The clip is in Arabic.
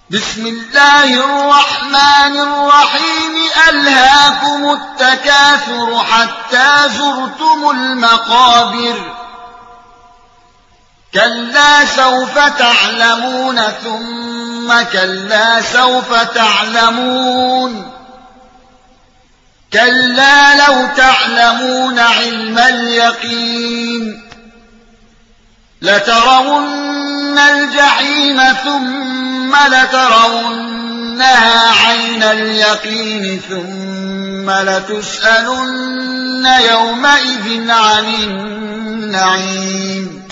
بسم الله الرحمن الرحيم ألهاكم التكاثر حتى زرتم المقابر كلا سوف تعلمون ثم كلا سوف تعلمون كلا لو تعلمون علم اليقين لترون الجحيم ثم لترونها عين اليقين ثم لتسألن يومئذ عن النعيم